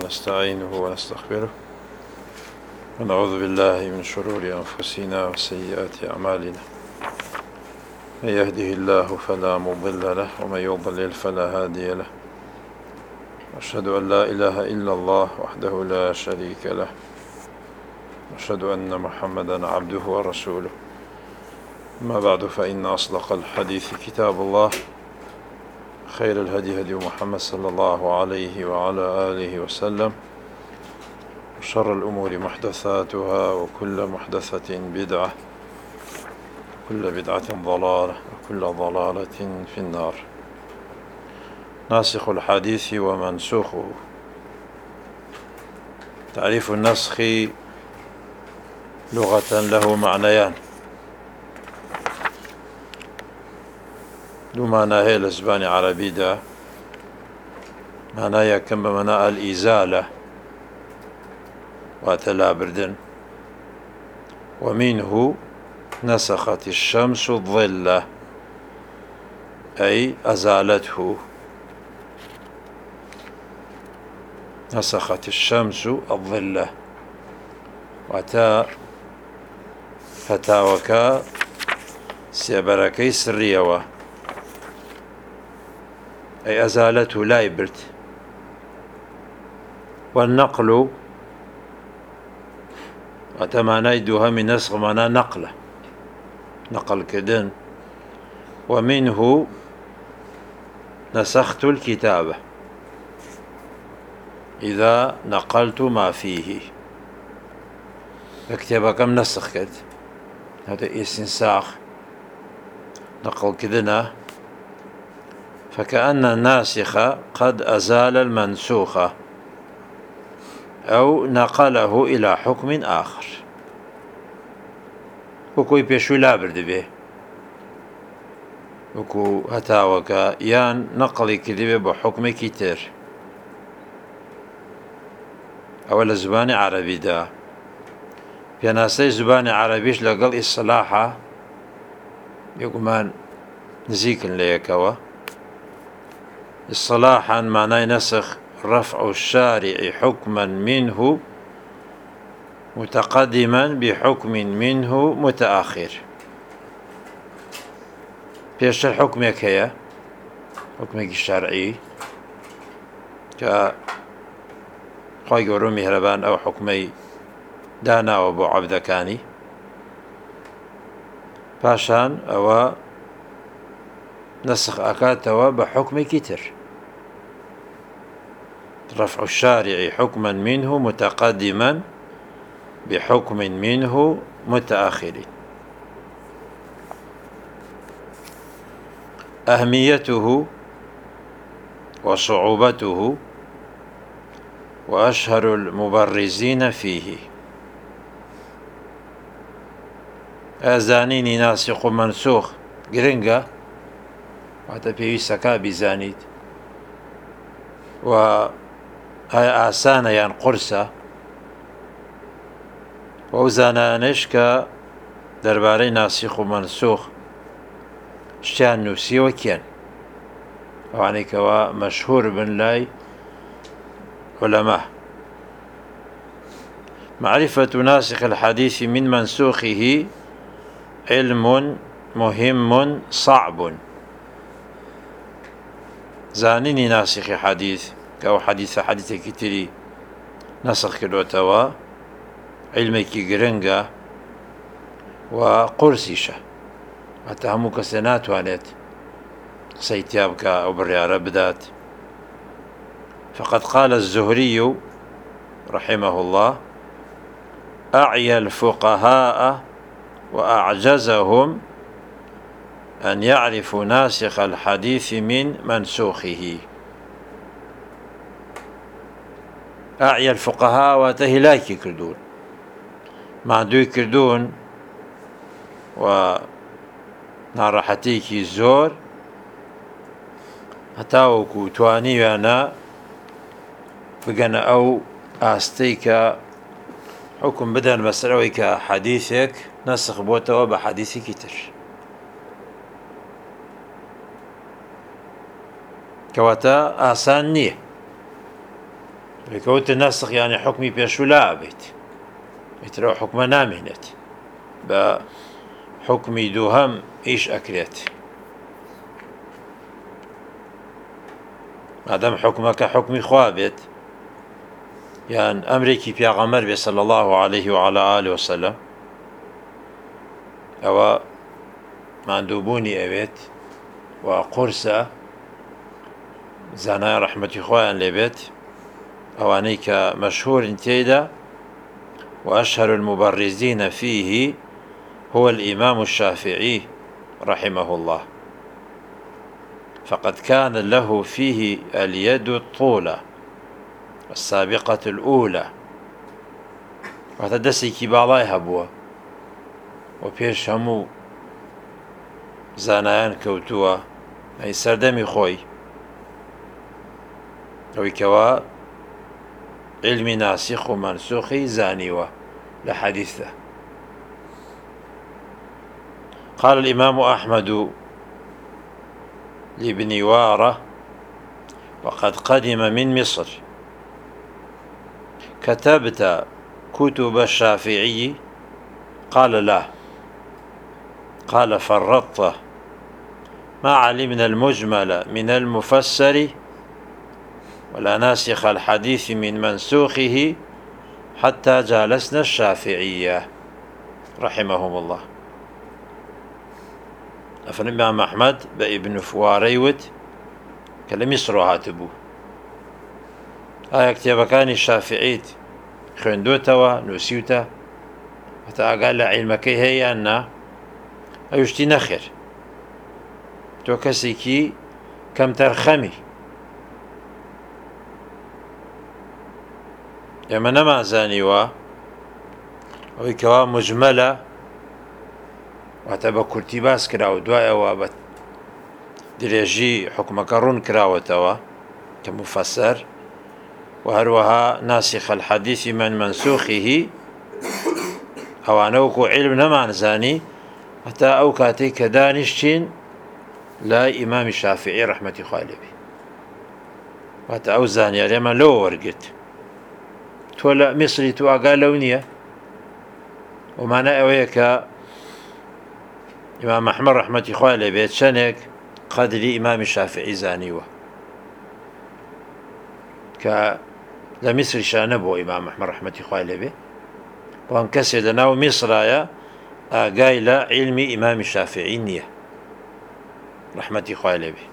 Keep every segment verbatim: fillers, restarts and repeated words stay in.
ونستعينه ونستغفره ونعوذ بالله من شرور أنفسنا وسيئات أعمالنا. من يهده الله فلا مضل له ومن يضلل فلا هادي له. أشهد أن لا إله إلا الله وحده لا شريك له. أشهد أن محمدا عبده ورسوله. أما بعد، فإن أصدق الحديث كتاب الله، خير الهدي هدي محمد صلى الله عليه وعلى آله وسلم، وشر الأمور محدثاتها، وكل محدثة بدعة، وكل بدعة ضلالة، وكل ضلالة في النار. ناسخ الحديث ومنسوخه. تعريف النسخ لغة له معنيان. دو معنى هي لزبان عربي دا معناها كم بمعنى الإزالة واتلا بردن، ومنه نسخت الشمس الظل، أي أزالته. نسخت الشمس الظل واتا فتاوكا سيبركي سريوا، أي أزالته لا يبرد. والنقل وتمانى يدوها من نسخ معنى نقله، نقل كدن. ومنه نسخت الكتابة، إذا نقلت ما فيه. الكتابة كم نسخ كد، هذا استنساخ نقل كدنا. فكأن الناسخ قد أزال المنسوخ أو نقله إلى حكم آخر. وكو يبيشو لا برد به، وكو هتاوكا يان نقل كذبه بحكم كتير. أول زبان عربي دا بيناسي زبان عربيش لقل إصلاحة يقومان نزيك ليكوا. اصطلاحا معناه نسخ رفع الشارع حكما منه متقدما بحكم منه متأخر. بيش الحكم كيا حكمك الشرعي ك خوي قولوا مهربان أو حكمي دانا وابو عبدكاني باشان أو نسخ أكاتوا بحكم كتر. رفع الشارع حكما منه متقدما بحكم منه متأخر. أهميته وصعوبته وأشهر المبرزين فيه. أزانيني ناسخ منسوخ جرينجا وحتى بيويسكا بزانيت، وهي آسانة يان قرصة، ووزانانش كا درباري ناسخ ومنسوخ شتان نوسي وكيان، وعني كوا مشهور بن لاي علماء. معرفة ناسخ الحديث من منسوخه علم مهم صعب. زانيني ناسخ حديث كأو حديث حديث كتيري نسخ كدوتوا علمك جرنجا وقرسيشة وتهمك سنات وانت سيتيابك أو بريارة بدات. فقد قال الزهري رحمه الله: أعيا الفقهاء وأعجزهم أن يعرفوا ناسخ الحديث من منسوخه. أعيا الفقهاء وتهلاكي كردون معدوي كردون ونارحتيكي زور هتاوكو تواني أنا بقنا أو أستيك حكم بدن مسألوك حديثك نسخ بوتوا بحديثي كتر. كواتا آسان نيه بكوت النسخ يعني حكمي بيشو لا بيت يترو حكم نامهنت بحكمي دوهم إيش أكريت ما دام حكمك حكمي خوابت يعني أمريكي بيغمر صلى الله عليه وعلى آله وسلم أو مندوبوني أبيت وقرصة زنا رحمة إخوان لبيت أوانيك مشهور انتيدا وأشهر المبرزين فيه هو الإمام الشافعي رحمه الله، فقد كان له فيه اليد الطولة السابقة الأولى وتدسي كبالاي هبوه وبيش همو زانایان كوتوا أي سردمي خوي ويكوا علمي ناسخ ومنسوخي زانيوه لحديثه. قال الإمام أحمد لابن وارة وقد قدم من مصر: كتبت كتب الشافعي؟ قال لا. قال: فرطت، ما علمنا المجمل من المفسر ولا ناسخ الحديث من منسوخه حتى جالسنا الشافعية رحمهم الله. أفن الإمام أحمد بابن فواريوت كلم مصر هاتبو آية كتابة كان الشافعيت خندوتوا نوسيوتا وتقال علمك هي أن أيشتي نخر تو كسيكي كم ترخمي يما نما زانيوا ويكوا مجملة واتبا كرتباس كراو دوايا وابت دريجي حكمك رون كراوتوا كمفسر وهروها ناسخ الحديث من منسوخه أو أنوكو علم نما زاني حتى أو كاتي كدانشتين لا إمام الشافعي رحمة خالبي حتى أو زاني لما لو ورقت تولا مصري تو أقال لونية ومعنى أويك إمام أحمد رحمة خالبي شنك قدري إمام الشافعي زانيوه ك لمصر شانبو إمام أحمد رحمة خالبي وهم كسر لنا مصر يا قايل علمي إمام الشافعي نية رحمة خالبي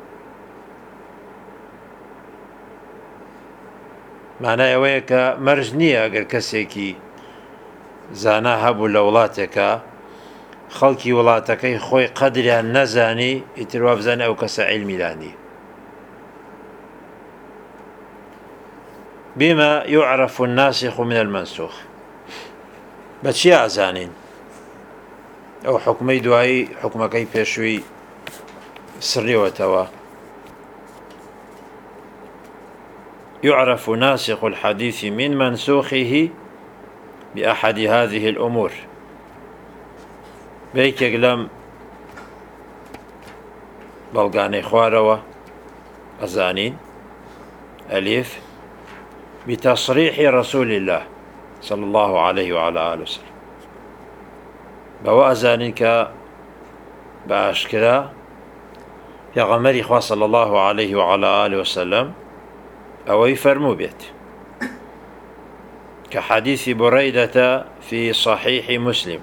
معناه ويك مرجنية أجر كسيكي زانا هبو لولاتك خلقي ولاتك خوي قدري النزاني اترواب زاني أو كس علمي لاني بما يعرف الناسخ من المنسوخ بشياء زانين أو حكمي دعائي حكمكي بيشوي سري وتوا. يعرف ناسخ الحديث من منسوخه بأحد هذه الأمور: بيك يقلم بلغاني خواروا أزانين أليف بتصريح رسول الله صلى الله عليه وعلى آله وسلم بوا أزانينك بأشكرا يا غمري خوا صلى الله عليه وعلى آله وسلم أو يفرموا بيت كحديث بريدة في صحيح مسلم: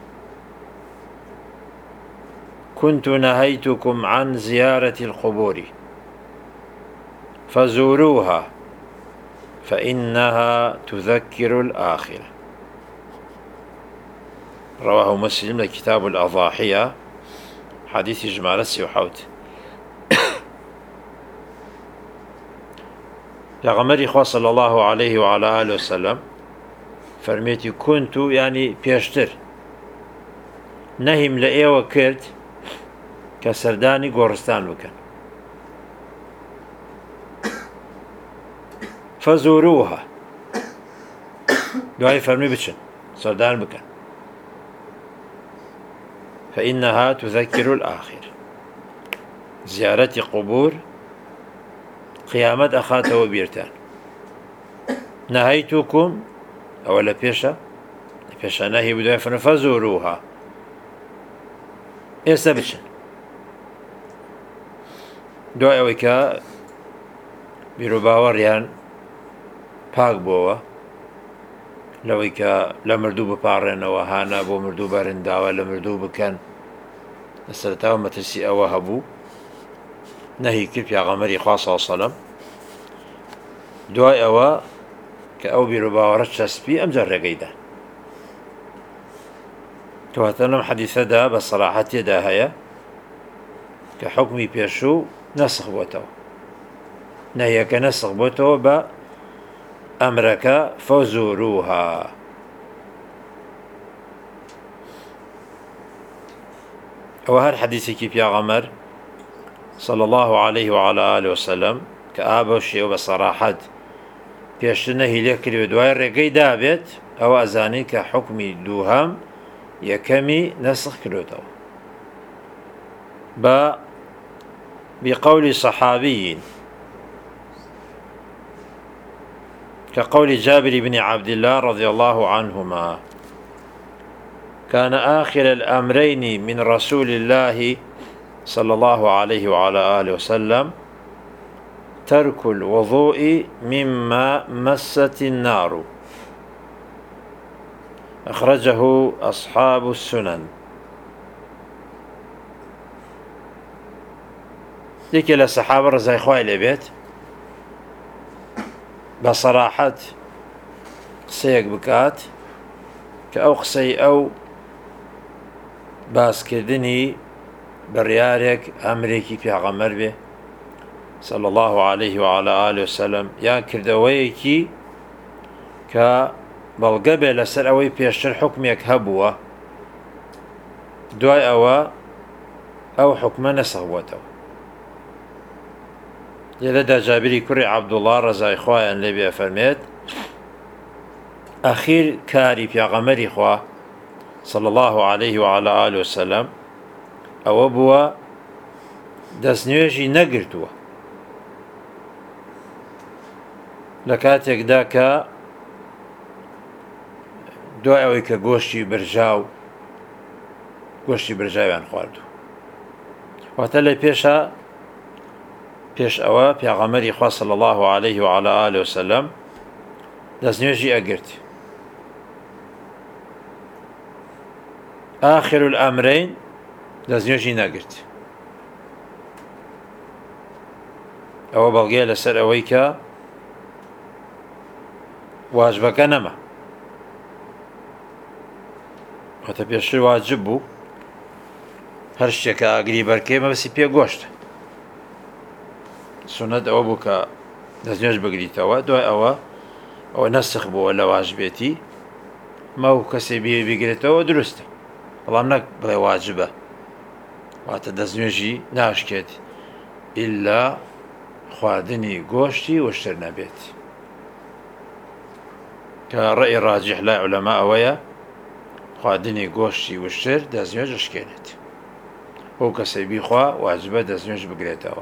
كنت نهيتكم عن زيارة القبور فزوروها فإنها تذكر الآخرة. رواه مسلم لكتاب الأضاحية حديث جمال السيوحوت. يا غمري خوا صلى الله عليه وعلى آله وسلم فرميتي كنت يعني بيشتر نهم لأيه وكرت كسرداني قورستان وكان فزوروها دعاي فرمي بچن سردان بكن فإنها تذكر الآخر. زيارة قبور قيامت أخاته وبيرتان نهيتكم أو لا بيشا بيشا نهي بداية فزوروها ئێستا بچن دوای ئەوەی کە بیرۆباوەڕیان پاک بووە لەوەی کە لە مردوو بپاڕێنەوە هانە بۆ مردوو بەرنداوە لە مردوو بکەن لە سەرەتاوە مەترسی ئەوە هەبوو نەهی کرد پیاغەمبەری خوا صلی الله علیه و سەلەم دوای ئەوە کە ئەو بیرۆباوەڕە چەسپی ئەمجا ڕێگەیدا کەواتە لەم حەدیثەدا بە سەراحەت تێدا هەیە کە حوکمی پێشوو نەسخ بۆتەوە نەهیەکە نەسخ بۆتەوە بە ئەمرەکە فەزوروها ئەوە هەر حەدیثێکی پیاغەمبەر صلى الله عليه وعلى آله وسلم کە ئابە شێوە بە سەراحەت پێشتر نەهی لێ کردوێ دوای ڕێگەی دابێت ئەوە ئەزانی کە حوکمی دووهەم یەکەمی نەسخ کردوێتەوە بە بقول صحابي كقول جابر بن عبد الله رضي الله عنهما كان آخر الأمرين من رسول الله صلى الله عليه وعلى آله وسلم ترك الوضوء مما مست النار أخرجه أصحاب السنن یەکێ لە سەحابە ڕزای خوای لێبێت بە سەراحەت قسەیەک بکات کە ئەو قسەی ئەو باسکردنی بڕیارێک ئەمرێکی پیاغەمبەر بێ صلى الله عليه وعلى آله وسلم یان کردەوەیەکی کە بەڵگە بێ لەسەر ئەوەی پێشتر حوکمێک هەبووە دوای ئەوە ئەو حوکمە نەسخ بووەتەوە لێرەدا جابری کوڕی عەبدوڵڵا ڕەزای خوایان لێبێ فەرمێت ئەخیر کاری پیاغەمبەری خوا صلى الله عليه وعلى آله وسلم ئەوە بووە دەستنوێژی نەگرتووە لە کاتێکدا کە دوای ئەوەی کە گۆشتی برژاو گۆشتی برژاویان خواردوو واتە لە پێشە پێش ئەوە پیاغەمبەری خوا صلی الله عليه وعلى آله وسلم دەستنوێژی ئەگرت آخر الأمرين دەستنوێژی نەگرت ئەوە بەڵگەیە لەسەر ئەوەی کە واجبەکە نەما واتە پێشتر واجب بوو هەر شتێکە ئاگری بەرکەی مەبەستی پێ گۆشتە سنەت ئەوە بوو کە دەستنوێژ بگریتەوە دوای ئەوە ئەوە نەسخ بووە لە واجبێتی مە و کەسێ بیگرێتەوە دروستە بەڵام نەک بڵێ واجبە واتە دەستنوێژی ناشکێت ئیلا خواردنی گۆشتی وشتر نەبێت کە ڕێی ڕاجح لای عولەما ئەوەیە خواردنی گۆشتی وشتر دەستنوێژ شکێنێت بۆ کەسەی بیخوا واجبە دەستنوێژ بگرێتەوە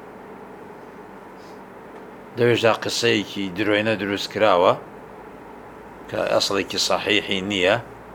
دەوێژدا قسەیەکی درۆینە دروست کراوە کە ئەسڵێکی سەحیحی نییە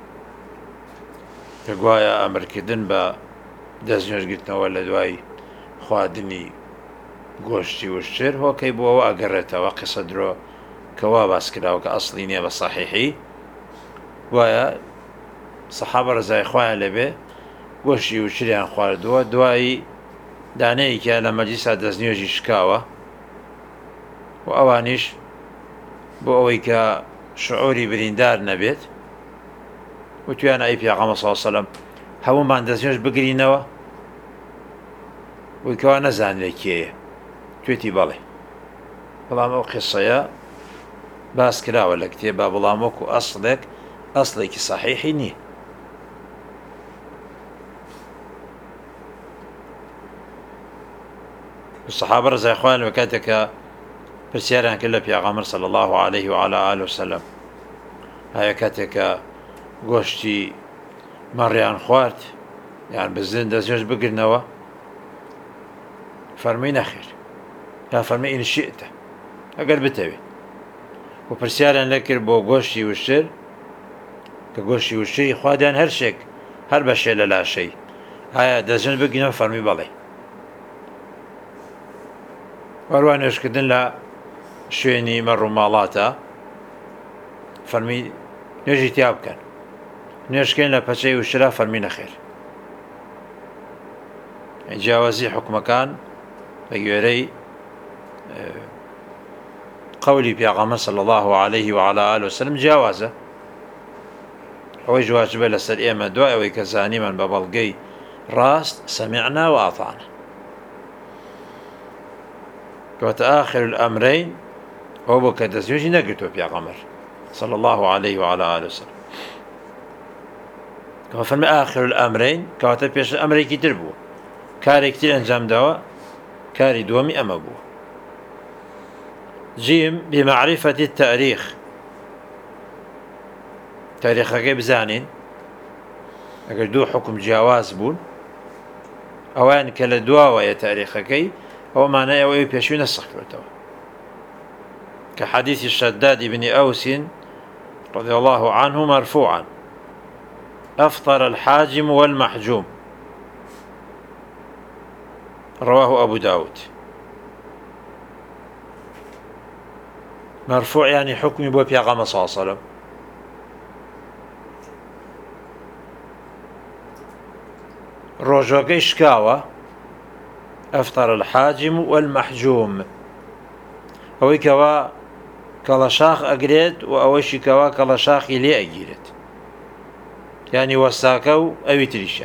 کە گوایە ئەمرکردن بە دەستنوێژگرتنەوە لە دوای خواردنی گۆشتی وشتر هۆکەی بووەوە ئەگەڕێتەوە قسە درۆ کەوا باس کراوە کە ئەسڵی نییە بە سەحیحی وایە سەحابە ڕزای خوایان لەبێ گۆشتی وشتریان خواردووە دوایی دانەیەکیان لە مەجلیسا دەستنوێژی شکاوە و ئەوانیش بۆ ئەوەی کە شعوری بریندار نەبێت وتویانە ئەی پیاغەمبەر صلی الله علیه و سەلەم هەموومان دەستنوێژ بگرینەوە وی کەوا نەزانرێ کێیە توێتی بەڵێ بەڵام ئەو قسەیە باس کراوە لە کتێبا بەڵام وەکو ئەسڵێک ئەسڵێکی سەحیحی نییە سەحابە ڕزای خوایان لەبێ کاتێکە پرسیاریان کرد لە پیاغەمبەر صلی الله عليه وعلى آله وسلم هەیە کاتێکە گۆشتی مەڕیان خوارد یان بزن دەستنوێژ بگرنەوە فەرمووی نەخێر یا فەرمووی ئین شئتە ئەگەر بتەوێت و پرسیاریان لێکرد بۆ گۆشتی وشتر کە گۆشتی وشتری خوادیان هەر شێک هەر بەشێ لە لاشەی ئایا دەزن بگینەوە فەرمی بەڵێ وەروە نوێشکردن لە شوێنی مەڕووماڵاتە فەرمی نوێژی تیا بکەن نوێشکەین لە پەچەی وشترا فەرمی نەخێر جیاوازی حکومەکان بە گوێرەی قولی پیاغەمبەر صلی الله عليه وعلى آله وسلم جیاوازە ئەوەی واجبە لەسەر ئێمە دوای ئەوەی کە زانیمان بە بەڵگەی ڕاست سەمیعنا و ئاتعنا کەواتە ئاخر الئەمرەین ئەوە بۆ کە دەستنوێژی نەگرتووە پیاغەمبەر صلی الله عليه وعلى آله وسلم کەوا فەرمی ئاخر الئەمرەین کەواتە پێش ئەمرێکی تر بوو کارێکی تر ئەنجام داوە کاری دووەمی ئەمە بوو جیم بمعرفة التاريخ تاريخەکەی بزانین ئەگەر دوو حکم جیاواز بوون ئەویان کە لە دواوەیە تاریخەکەی ئەوە مانای ئەوەی پێشووی نەسەخکرێتەوە کە حەدیثی شەداد بن ئەوس رضي الله عنه مرفوعا أفطر الحاجم والمحجوم رواه أبو داود مرفوع يعني حكمي بو پیاغەمبەر صلى الله عليه وسلم ڕۆژەکەی شکاوە ئەفطر الحاجم والمحجوم ئەوەی کەوا کەڵەشاخ ئەگرێت و ئەوەشی کەوا کەڵەشاخی لێ ئەگیرێت یعنی وەستاکە و ئەوی تریشە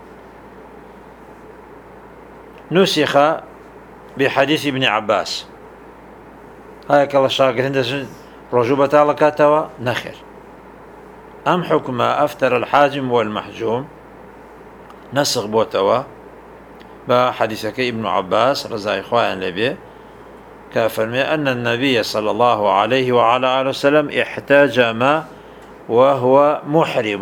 نسخ بحديث ابن عباس هاي کەڵەشاگرن دەچن ڕۆژوو بەتاڵەکاتەوە نەخێر ئەم حکمە ئەفتەر الحاجم والمحجوم نسخ بوتوا بحديثك ابن عباس رضي الله عنه كفرمي أن النبي صلى الله عليه وعلى آله وسلم احتجم وهو محرم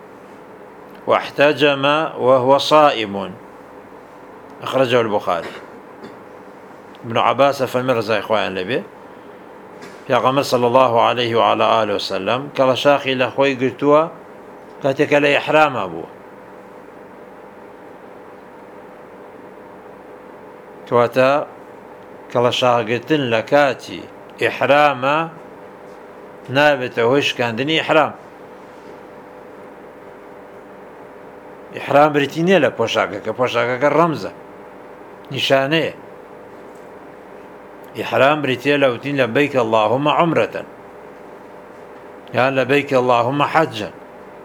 واحتجم وهو صائم أخرجه البخاري ابن عباس فرمي رضي الله عنه يا غمر صلى الله عليه وعلى آله وسلم كلا شاخي لأخوي قلتوا كاتك لإحرام أبوه کەواتە کەڵەشاگرتن لە کاتی ئیحرامە نابێتە هۆی شکاندنی ئیحرام ئیحرام بریتی نییە لە پۆشاکەکە پۆشاکەکە ڕەمزە نیشانەیە ئیحرام بریتە لە وتین لەبەیک اللهم عمرەتەن یان لەبەیک اللهم حەجەن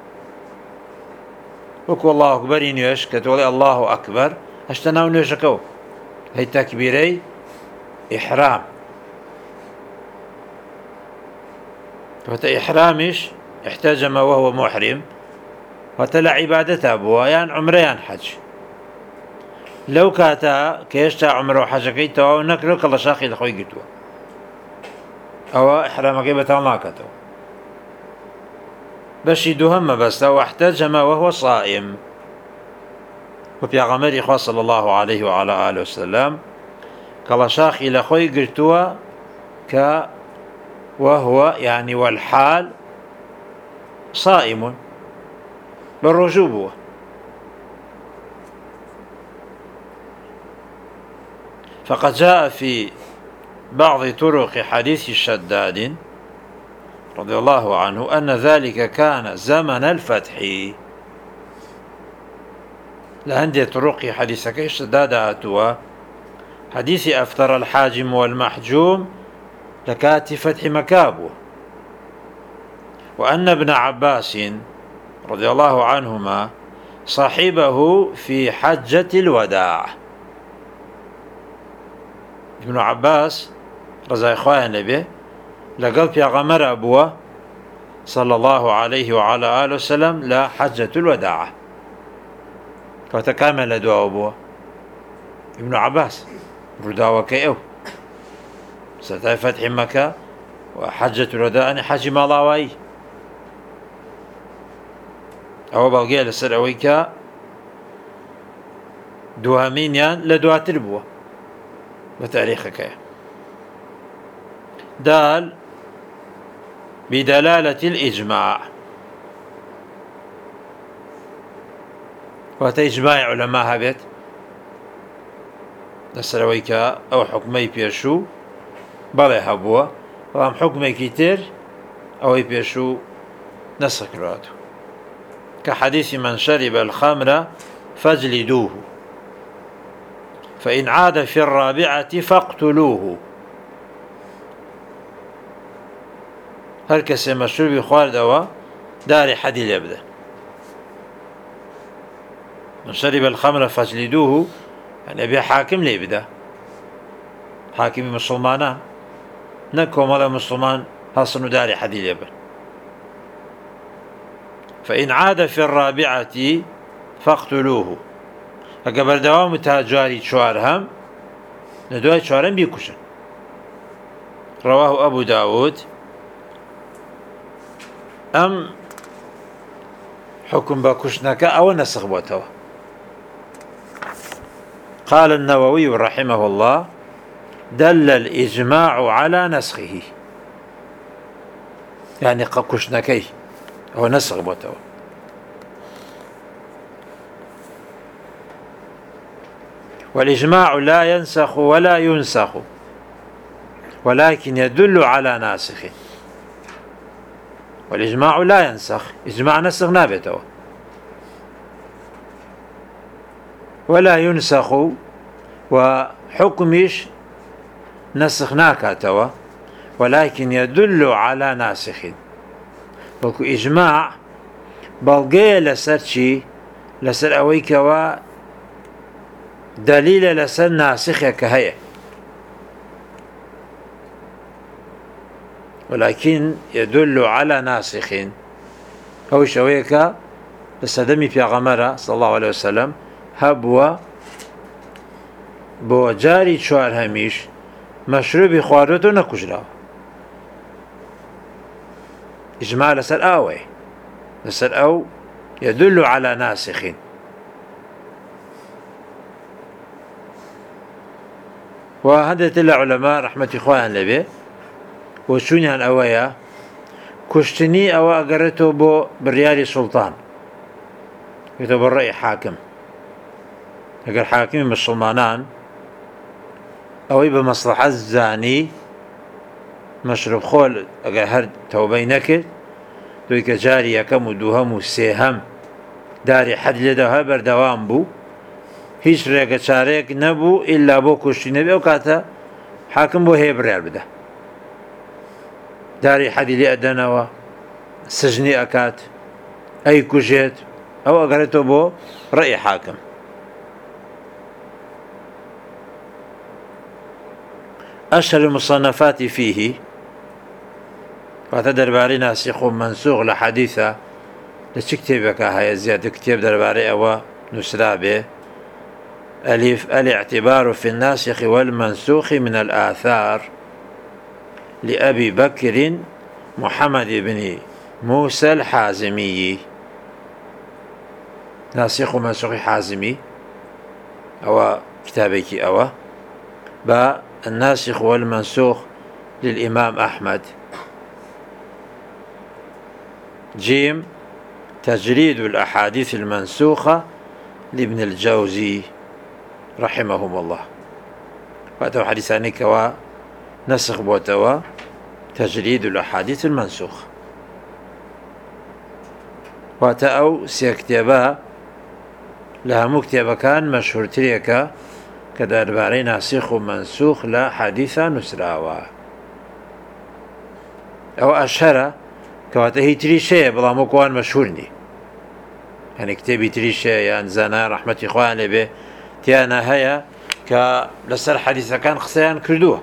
وەکو الله ئەکبەری نوێژ کە تۆڵێ الله ئەکبەر هەشتە ناو نوێژەکەەوە هي تكبيري إحرام إحرامش احتجم وهو محرم وتلا عبادته بويان عمريان حج لو كاتا كيشتا عمره حج كيتو ونكرك الله شاخي لخوي قلتوا أو إحرام كيبتا الله كتو بشي دهم بس لو احتجم وهو صائم وبيغمر إخوة صلى الله عليه وعلى آله وسلم كالشاخ إلى خوي قرتوا ك وهو يعني والحال صائم بالرجوب فقد جاء في بعض طرق حديث الشداد رضي الله عنه أن ذلك كان زمن الفتح لهندي طرق حديثك اشتداد أتوا حديث أفطر الحاجم والمحجوم لكات فتح مكابه وأن ابن عباس رضي الله عنهما صاحبه في حجة الوداع ابن عباس رضي الله عنه لقل في غمر أبوه صلى الله عليه وعلى آله وسلم لا حجة الوداع كتكامل دعاء أبوه ابن عباس رداوة كيو ستاي فتح مكة وحجة الوداع أن حج مالاوي أو بلغي لسر أويكا دوامين يان لدعاء تربوه بتاريخك دال بدلالة الإجماع. وتجماع علماء هبت لسرويك أو حكمي بيشو بلي هبوا وام حكمي كتير أو بيشو نسخ راتو كحديث من شرب الخمر فاجلدوه فإن عاد في الرابعة فاقتلوه. هر کسی مشروبی خواردەوە داری حەدی لێ بدەن. من شرب الخمر فاجلدوه يعني بێ حاکم لێ بدە، حاکمی مسلمانە نەک کۆمەڵە مسلمان هەڵسن و داری حەدی لێ بن. فإن عاد في الرابعة فاقتلوه ئەگە بەردەوام تا جاری چوار هەم لە دوای چوارەم بیکوشن. رواه أبو داود. أم حكم بكشنك أو نسخ بوتوا. قال النووي رحمه الله دل الإجماع على نسخه يعني كشنكي أو نسخ بوتوا. والإجماع لا ينسخ ولا ينسخ ولكن يدل على ناسخ. والإجماع لا ينسخ، إجماع نسخ نابته، ولا ينسخ وحكمش نسخ ناكاتوا ولكن يدل على ناسخ. وكو إجماع بلغي لسر شي لسر أويكوا دليل لسر ناسخ كهية، ولكن يدل على ناسخ. هو شويك لسدمي في غمرة صلى الله عليه وسلم هبوا بو جاري شوار هميش مشروبي خواردو نكجراو. إجماع لسر آوي لسر أو يدل على ناسخ. وهذا تلا علماء رحمة إخوان لبي وشونيان أويا كشتني أو أقرته بو بريالي سلطان يكتب الرأي حاكم أقر حاكم مسلمانان أو بمصلحة الزاني مشرب خول أقر هر توبينك دويك جاري كم ودوهم سيهم داري حد لدوها بردوام بو هیچ ڕێگە چارەیەک نەبوو ئیلا بۆ کوشتی نەبێ ئەو کاتە حاکم بۆ هەیە بڕیار بدە، داری حەدی لێ ئەدەنەوە، سژنی ئەکات، ئەی کوژێت، ئەو ئەگەڕێتەوە بۆ ڕێی حاکم. أشهر المصنفات فيه واتە دەربارەی ناسخ و منسوخ لە حەدیثە لە چ کتێبێکە هەیە زیاتر کتێب دەربارەی ئەوە نووسرا بێ. ألف الاعتبار في الناسخ والمنسوخ من الآثار لأبي بكر محمد بن موسى الحازمي. ناسخ ومنسوخ حازمي أو كتابك أو با الناسخ والمنسوخ للإمام أحمد. جيم تجريد الأحاديث المنسوخة لابن الجوزي رحمهم الله. واتوا حديثاني كوا نسخ بوتوا تجريد الأحاديث المنسوخ. واتأو سيكتبا لها مكتبة كان مشهور تريكا كدرباري ناسخ ومنسوخ لا حديثا نسراوا أو أشهر كواتا هي تريشي بلا مكوان مشهورني يعني كتابي تريشي يعني زانا رحمة إخوان لبي تيانا هيا كلسر حديثة كان خسيان كردوه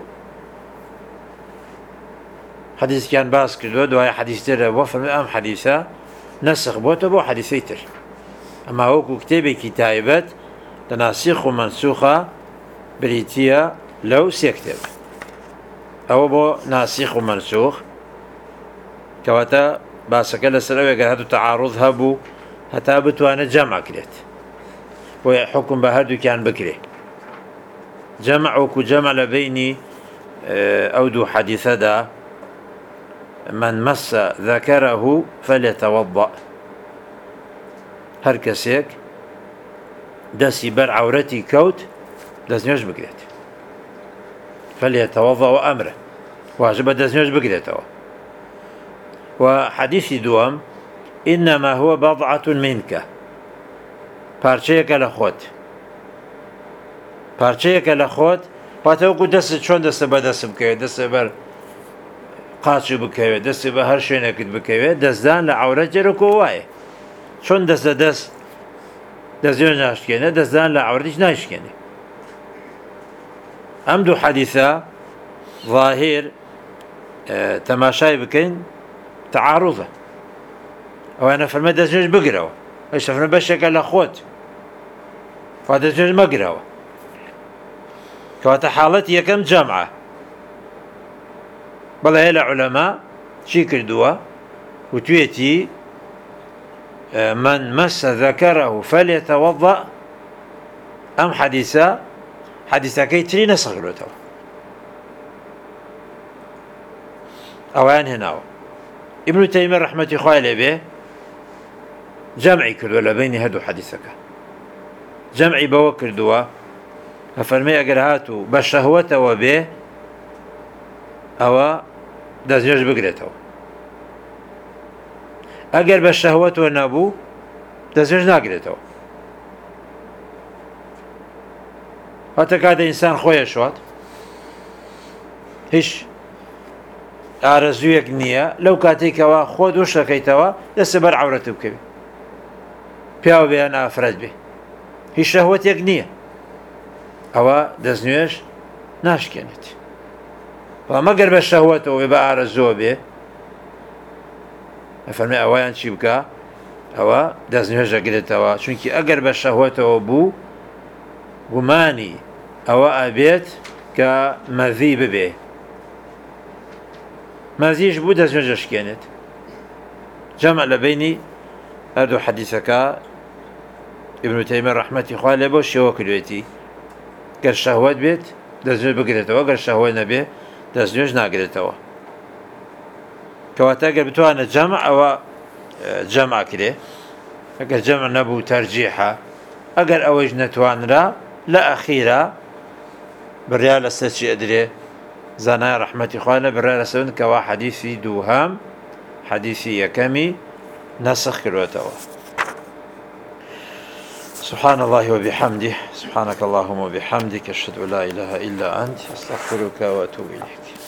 حديث كان باس كردوه دوايا حديث تر وفرم أم حديثة نسخ بوته بو حديثي تر. أما هو كتابي كتابات تناسيخ ومنسوخة بريتيا لو سيكتب أو بو ناسيخ ومنسوخ كواتا باسكا لسر أوي قال هادو تعارض هبو هتا بتوانا جمع كريت ويحكم بهردو كان بكري جمع وكو جمع لبيني أو دو حديثة دا من مس ذكره فليتوضأ هەر کەسێک دەستی بەر عەورەتی کەوت دەستنوێژ بگرێت فليتوضأ و ئەمرە واجبە دەستنوێژ بگرێتەوە. و حەدیثی دووەم إنما هو بضعة منك پارچەیەکە لە خۆت پارچەیەکە لە خۆت واتەوەکو دەست چۆن دەستە بەدەست بکەوێت دەستە بەر قاچی بکەوێت دەستی بە هەر شوێنێکت بکەوێت دەستدان لە عەورەت جێرەکۆ وایە چۆن دەستە دەست دەستێ ناشکێنێ دەستدان لە عەورەتیش نایشکێنێ. ئەم دوو حەدیثە ظاهیر تەماشای بکەین تعارضە ئەوانە فەرمە دەستنوێژ بگرەوە ئەیش فەرمە بەشێکە لە خۆت وا دەستنوێژ مەگرەوە کەواتە حاڵەتی یەکەم جەمعە. بەڵێ هەیە لە عولەما چی کردووە وتوێتی من مس ذكره فليتوضأ ئەم حەدیثە حەدیثەکەی تری نەسەغرێتەوە ئەویان هێناوە. ئیبن تەیمیە ڕەحمەتی خوای لێبێ جەمعی کردووە لە بینی هەردوو حەدیثەکە جەمعی بەوە کردووە کە فەرمێ ئەگەر هاتوو بە شەهوەتەوە بێ ئەوە دەستنوێژ بگرێتەوە ئەگەر بە شەهوەتەوە نەبوو دەستنوێژ ناگرێتەوە. هاتە کاتە ئینسان خۆیە شوات هیچ ئارەزوویەک نییە لەو کاتێکەوە خۆ دووش دەکەیتەوە دەستە بەر عەورەت بکەوێت پیاو بێ یان ئافرەت بێ هیچ شەهوەتێک نییە ئەوە دەستنوێژ ناشکێنێت. بەڵام مەگەر بە شەهوەتەوە بێ بە ئارەزووە بێ ئەفەرمێ ئەوەیان چی بکە ئەوە دەستنوێژ دەگرێتەوە چونکی ئەگەر بە شەهوەتەوە بوو گومانی ئەوە ئەبێت کە مەذی ببێ مەزیش بوو دەستنوێژ دەشکێنێت. جەمع لە بینی هەردوو حەدیثەکە ئیبن تەیمیە ڕەحمەتی خوا لێ بۆ شێوە کردوێتی گەر شەهوەت بێت دەستنوێژ بگرێتەوە گەر شەهوەت نەبێ دەستنوێژ ناگرێتەوە. کەواتە ئەگەر بتوانێت جەمع ئەوە جەمع کرێ ئەگەر جەمع نەبوو تەرجیحە ئەگەر ئەوەیش نەتوانرا لە ئەخیرە بڕیا لەسەر چی ئەدرێ زانای ڕەحمەتی خوا لێ بڕیا لەسەر کەوا حەدیثی دووهەم حەدیثی یەکەمی نسخ کردوێتەوە. سبحان الله وبحمده سبحانك اللهم وبحمدك أشهد أن لا إله إلا أنت أستغفرك وأتوب إليك.